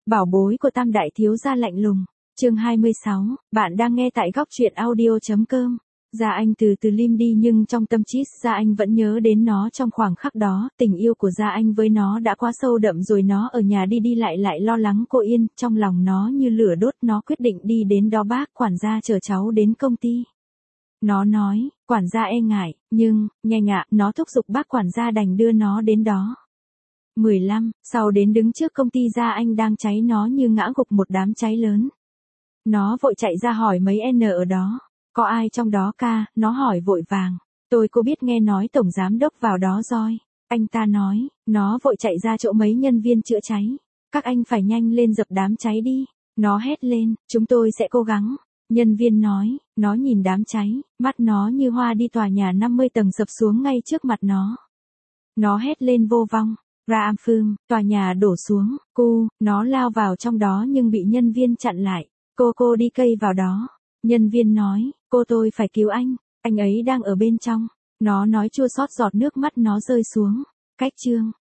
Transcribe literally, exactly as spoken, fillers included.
Bảo bối của Tam đại thiếu gia lạnh lùng. Chương hai mươi sáu, bạn đang nghe tại góc truyện audio chấm com. Gia Anh từ từ lim đi nhưng trong tâm trí Gia Anh vẫn nhớ đến nó trong khoảnh khắc đó, tình yêu của Gia Anh với nó đã quá sâu đậm rồi, nó ở nhà đi đi lại lại lo lắng cô Yên, trong lòng nó như lửa đốt, nó quyết định đi đến đó. Bác quản gia chờ cháu đến công ty. Nó nói, quản gia e ngại, nhưng, nhanh ạ, nó thúc giục bác quản gia đành đưa nó đến đó. mười lăm, sau đến đứng trước công ty Gia Anh đang cháy, nó như ngã gục một đám cháy lớn. Nó vội chạy ra hỏi mấy N ở đó. Có ai trong đó ca, nó hỏi vội vàng. Tôi có biết, nghe nói tổng giám đốc vào đó rồi. Anh ta nói, nó vội chạy ra chỗ mấy nhân viên chữa cháy. Các anh phải nhanh lên dập đám cháy đi. Nó hét lên, chúng tôi sẽ cố gắng. Nhân viên nói, nó nhìn đám cháy, mắt nó như hoa đi, tòa nhà năm mươi tầng sập xuống ngay trước mặt nó. Nó hét lên vô vong. Ra phương, tòa nhà đổ xuống, cu, nó lao vào trong đó nhưng bị nhân viên chặn lại. Cô cô đi cây vào đó. Nhân viên nói, cô tôi phải cứu anh, anh ấy đang ở bên trong. Nó nói chua xót, giọt nước mắt nó rơi xuống. Cách chương,